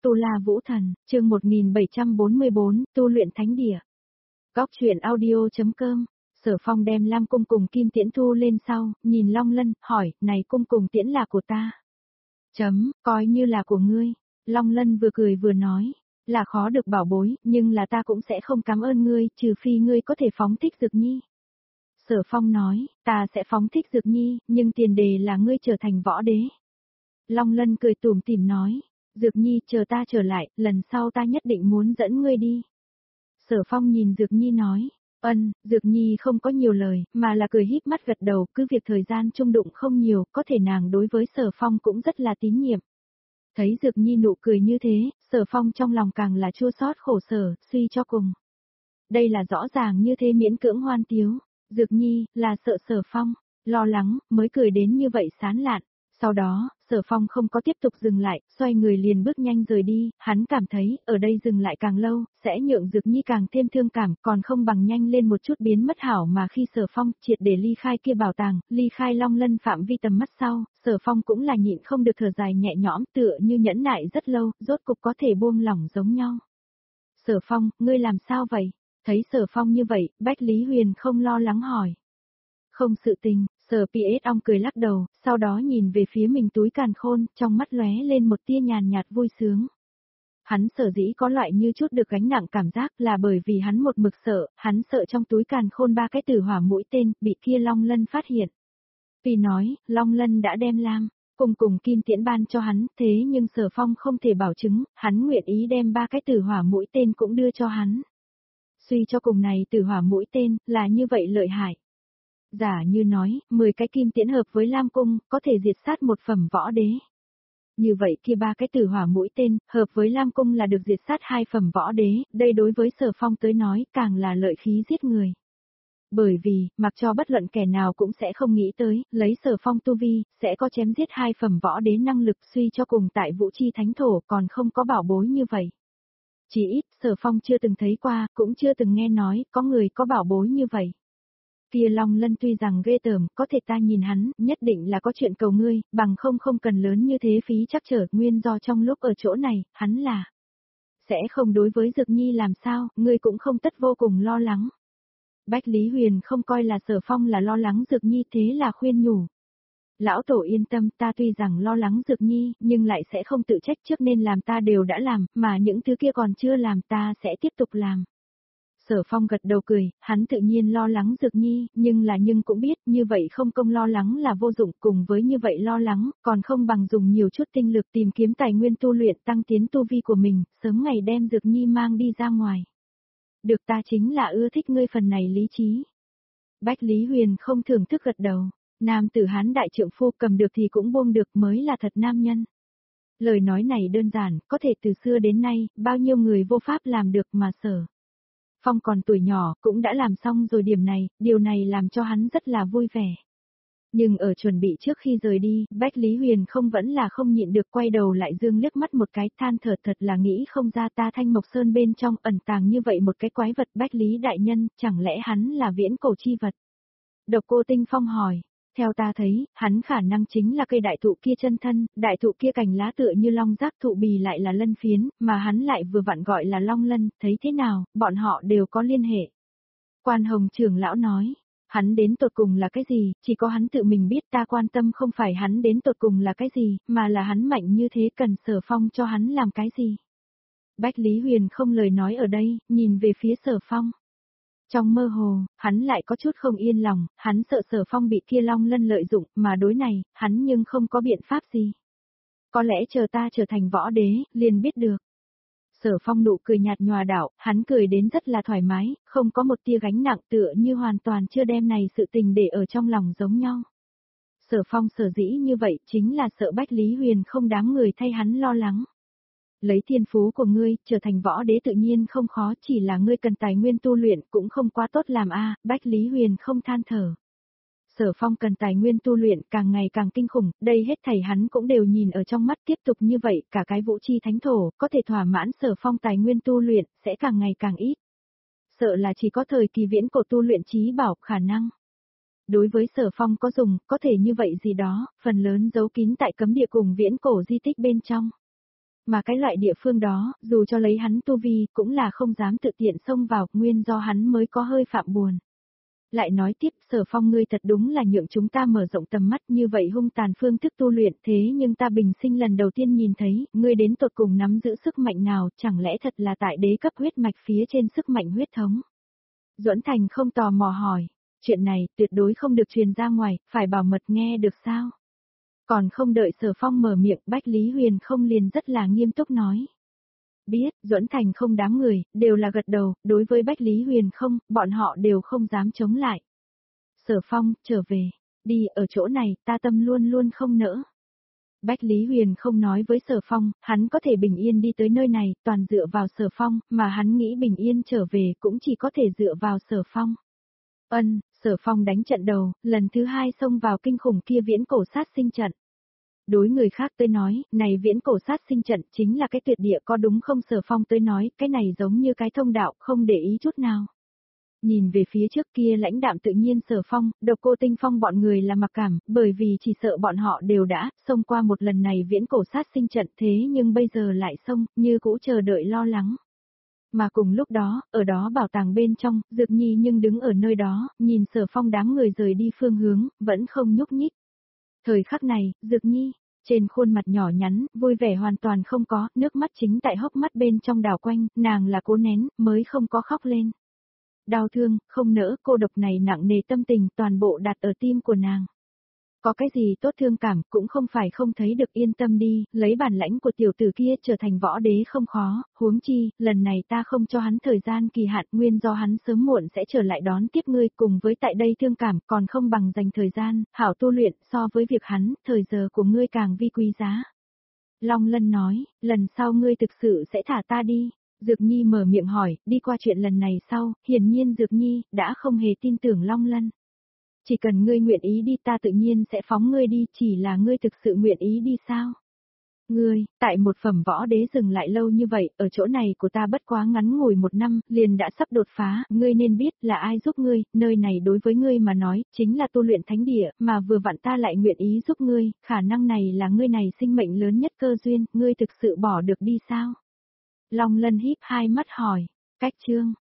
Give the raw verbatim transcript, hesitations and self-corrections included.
Tu La Vũ Thần, chương một nghìn bảy trăm bốn mươi bốn, tu luyện thánh địa. Góc truyện audio.com. Sở Phong đem Lam Cung cùng Kim Tiễn thu lên sau, nhìn Long Lân, hỏi, này Cung cùng Tiễn là của ta. Chấm, coi như là của ngươi. Long Lân vừa cười vừa nói, là khó được bảo bối, nhưng là ta cũng sẽ không cảm ơn ngươi, trừ phi ngươi có thể phóng thích Dược Nhi. Sở Phong nói, ta sẽ phóng thích Dược Nhi, nhưng tiền đề là ngươi trở thành võ đế. Long Lân cười tủm tỉm nói, Dược Nhi chờ ta trở lại, lần sau ta nhất định muốn dẫn ngươi đi. Sở Phong nhìn Dược Nhi nói, ân, Dược Nhi không có nhiều lời, mà là cười híp mắt gật đầu, cứ việc thời gian chung đụng không nhiều, có thể nàng đối với Sở Phong cũng rất là tín nhiệm. Thấy Dược Nhi nụ cười như thế, Sở Phong trong lòng càng là chua xót khổ sở, suy cho cùng. Đây là rõ ràng như thế miễn cưỡng hoan tiếu, Dược Nhi, là sợ Sở Phong, lo lắng, mới cười đến như vậy sán lạn. Sau đó, Sở Phong không có tiếp tục dừng lại, xoay người liền bước nhanh rời đi, hắn cảm thấy, ở đây dừng lại càng lâu, sẽ nhượng Dược Nhi càng thêm thương cảm, còn không bằng nhanh lên một chút biến mất hảo mà khi Sở Phong triệt để ly khai kia bảo tàng, ly khai Long Lân phạm vi tầm mắt sau, Sở Phong cũng là nhịn không được thở dài nhẹ nhõm tựa như nhẫn nại rất lâu, rốt cục có thể buông lỏng giống nhau. Sở Phong, ngươi làm sao vậy? Thấy Sở Phong như vậy, Bách Lý Huyền không lo lắng hỏi. Không sự tình, Sở pê ét ong cười lắc đầu, sau đó nhìn về phía mình túi càn khôn, trong mắt lóe lên một tia nhàn nhạt vui sướng. Hắn sở dĩ có loại như chút được gánh nặng cảm giác là bởi vì hắn một mực sợ, hắn sợ trong túi càn khôn ba cái tử hỏa mũi tên, bị kia Long Lân phát hiện. Vì nói, Long Lân đã đem Lam cùng cùng Kim Tiễn ban cho hắn, thế nhưng Sở Phong không thể bảo chứng, hắn nguyện ý đem ba cái tử hỏa mũi tên cũng đưa cho hắn. Suy cho cùng này tử hỏa mũi tên, là như vậy lợi hại. Giả như nói, mười cái kim tiễn hợp với Lam Cung, có thể diệt sát một phẩm võ đế. Như vậy kia ba cái tử hỏa mũi tên, hợp với Lam Cung là được diệt sát hai phẩm võ đế, đây đối với Sở Phong tới nói, càng là lợi khí giết người. Bởi vì, mặc cho bất luận kẻ nào cũng sẽ không nghĩ tới, lấy Sở Phong tu vi, sẽ có chém giết hai phẩm võ đế năng lực suy cho cùng tại Vũ Chi Thánh Thổ còn không có bảo bối như vậy. Chỉ ít, Sở Phong chưa từng thấy qua, cũng chưa từng nghe nói, có người có bảo bối như vậy. Kia Long Lân tuy rằng ghê tởm, có thể ta nhìn hắn, nhất định là có chuyện cầu ngươi, bằng không không cần lớn như thế phí chắc trở, nguyên do trong lúc ở chỗ này, hắn là sẽ không đối với Dược Nhi làm sao, ngươi cũng không tất vô cùng lo lắng. Bách Lý Huyền không coi là Sở Phong là lo lắng Dược Nhi, thế là khuyên nhủ. Lão tổ yên tâm, ta tuy rằng lo lắng Dược Nhi, nhưng lại sẽ không tự trách, trước nên làm ta đều đã làm, mà những thứ kia còn chưa làm ta sẽ tiếp tục làm. Sở Phong gật đầu cười, hắn tự nhiên lo lắng Dược Nhi, nhưng là nhưng cũng biết như vậy không công lo lắng là vô dụng, cùng với như vậy lo lắng, còn không bằng dùng nhiều chút tinh lực tìm kiếm tài nguyên tu luyện tăng tiến tu vi của mình, sớm ngày đem Dược Nhi mang đi ra ngoài. Được, ta chính là ưa thích ngươi phần này lý trí. Bách Lý Huyền không thưởng thức gật đầu, nam tử Hán đại trượng phu cầm được thì cũng buông được mới là thật nam nhân. Lời nói này đơn giản, có thể từ xưa đến nay, bao nhiêu người vô pháp làm được mà Sở Phong còn tuổi nhỏ, cũng đã làm xong rồi điểm này, điều này làm cho hắn rất là vui vẻ. Nhưng ở chuẩn bị trước khi rời đi, Bách Lý Huyền không vẫn là không nhịn được quay đầu lại dương liếc mắt một cái, than thở thật là nghĩ không ra ta Thanh Mộc Sơn bên trong ẩn tàng như vậy một cái quái vật. Bách Lý đại nhân, chẳng lẽ hắn là viễn cổ chi vật? Độc Cô Tinh Phong hỏi. Theo ta thấy, hắn khả năng chính là cây đại thụ kia chân thân, đại thụ kia cành lá tựa như long giác, thụ bì lại là lân phiến, mà hắn lại vừa vặn gọi là long lân, thấy thế nào, bọn họ đều có liên hệ. Quan Hồng trưởng lão nói, hắn đến tột cùng là cái gì, chỉ có hắn tự mình biết, ta quan tâm không phải hắn đến tột cùng là cái gì, mà là hắn mạnh như thế cần Sở Phong cho hắn làm cái gì. Bách Lý Huyền không lời nói ở đây, nhìn về phía Sở Phong. Trong mơ hồ, hắn lại có chút không yên lòng, hắn sợ Sở Phong bị kia Long Lân lợi dụng, mà đối này, hắn nhưng không có biện pháp gì. Có lẽ chờ ta trở thành võ đế, liền biết được. Sở Phong nụ cười nhạt nhòa đảo, hắn cười đến rất là thoải mái, không có một tia gánh nặng tựa như hoàn toàn chưa đem này sự tình để ở trong lòng giống nhau. Sở Phong sở dĩ như vậy chính là sợ Bách Lý Huyền không đáng người thay hắn lo lắng. Lấy thiên phú của ngươi, trở thành võ đế tự nhiên không khó, chỉ là ngươi cần tài nguyên tu luyện cũng không quá tốt làm a. Bách Lý Huyền không than thở. Sở Phong cần tài nguyên tu luyện càng ngày càng kinh khủng, đây hết thảy hắn cũng đều nhìn ở trong mắt, tiếp tục như vậy, cả cái Vũ Chi Thánh Thổ, có thể thỏa mãn Sở Phong tài nguyên tu luyện, sẽ càng ngày càng ít. Sợ là chỉ có thời kỳ viễn cổ tu luyện trí bảo khả năng. Đối với Sở Phong có dùng, có thể như vậy gì đó, phần lớn giấu kín tại cấm địa cùng viễn cổ di tích bên trong. Mà cái loại địa phương đó, dù cho lấy hắn tu vi, cũng là không dám tự tiện xông vào, nguyên do hắn mới có hơi phạm buồn. Lại nói tiếp, Sở Phong ngươi thật đúng là nhượng chúng ta mở rộng tầm mắt như vậy hung tàn phương thức tu luyện, thế nhưng ta bình sinh lần đầu tiên nhìn thấy, ngươi đến tột cùng nắm giữ sức mạnh nào, chẳng lẽ thật là tại đế cấp huyết mạch phía trên sức mạnh huyết thống. Duẫn Thành không tò mò hỏi, chuyện này tuyệt đối không được truyền ra ngoài, phải bảo mật nghe được sao? Còn không đợi Sở Phong mở miệng, Bách Lý Huyền không liền rất là nghiêm túc nói. Biết, Duẫn Thành không đám người, đều là gật đầu, đối với Bách Lý Huyền không, bọn họ đều không dám chống lại. Sở Phong, trở về, đi, ở chỗ này, ta tâm luôn luôn không nỡ. Bách Lý Huyền không nói với Sở Phong, hắn có thể bình yên đi tới nơi này, toàn dựa vào Sở Phong, mà hắn nghĩ bình yên trở về cũng chỉ có thể dựa vào Sở Phong. Ân, Sở Phong đánh trận đầu, lần thứ hai xông vào kinh khủng kia viễn cổ sát sinh trận. Đối người khác tới nói, này viễn cổ sát sinh trận chính là cái tuyệt địa có đúng không? Sở Phong tới nói, cái này giống như cái thông đạo, không để ý chút nào. Nhìn về phía trước kia lãnh đạm tự nhiên Sở Phong, Độc Cô Tinh Phong bọn người là mặc cảm, bởi vì chỉ sợ bọn họ đều đã xông qua một lần này viễn cổ sát sinh trận, thế nhưng bây giờ lại xông, như cũ chờ đợi lo lắng. Mà cùng lúc đó, ở đó bảo tàng bên trong, Dược Nhi nhưng đứng ở nơi đó, nhìn Sở Phong đám người rời đi phương hướng, vẫn không nhúc nhích. Thời khắc này, Dược Nhi, trên khuôn mặt nhỏ nhắn, vui vẻ hoàn toàn không có, nước mắt chính tại hốc mắt bên trong đảo quanh, nàng là cố nén, mới không có khóc lên. Đau thương, không nỡ, cô độc này nặng nề tâm tình toàn bộ đặt ở tim của nàng. Có cái gì tốt thương cảm, cũng không phải không thấy được, yên tâm đi, lấy bản lãnh của tiểu tử kia trở thành võ đế không khó, huống chi, lần này ta không cho hắn thời gian kỳ hạn, nguyên do hắn sớm muộn sẽ trở lại đón tiếp ngươi, cùng với tại đây thương cảm, còn không bằng dành thời gian, hảo tu luyện, so với việc hắn, thời giờ của ngươi càng vi quý giá. Long Lân nói, lần sau ngươi thực sự sẽ thả ta đi. Dược Nhi mở miệng hỏi, đi qua chuyện lần này sau, hiển nhiên Dược Nhi đã không hề tin tưởng Long Lân. Chỉ cần ngươi nguyện ý đi ta tự nhiên sẽ phóng ngươi đi, chỉ là ngươi thực sự nguyện ý đi sao? Ngươi, tại một phẩm võ đế dừng lại lâu như vậy, ở chỗ này của ta bất quá ngắn ngủi một năm, liền đã sắp đột phá, ngươi nên biết là ai giúp ngươi, nơi này đối với ngươi mà nói, chính là tu luyện thánh địa, mà vừa vặn ta lại nguyện ý giúp ngươi, khả năng này là ngươi này sinh mệnh lớn nhất cơ duyên, ngươi thực sự bỏ được đi sao? Long Lân híp hai mắt hỏi, cách chương.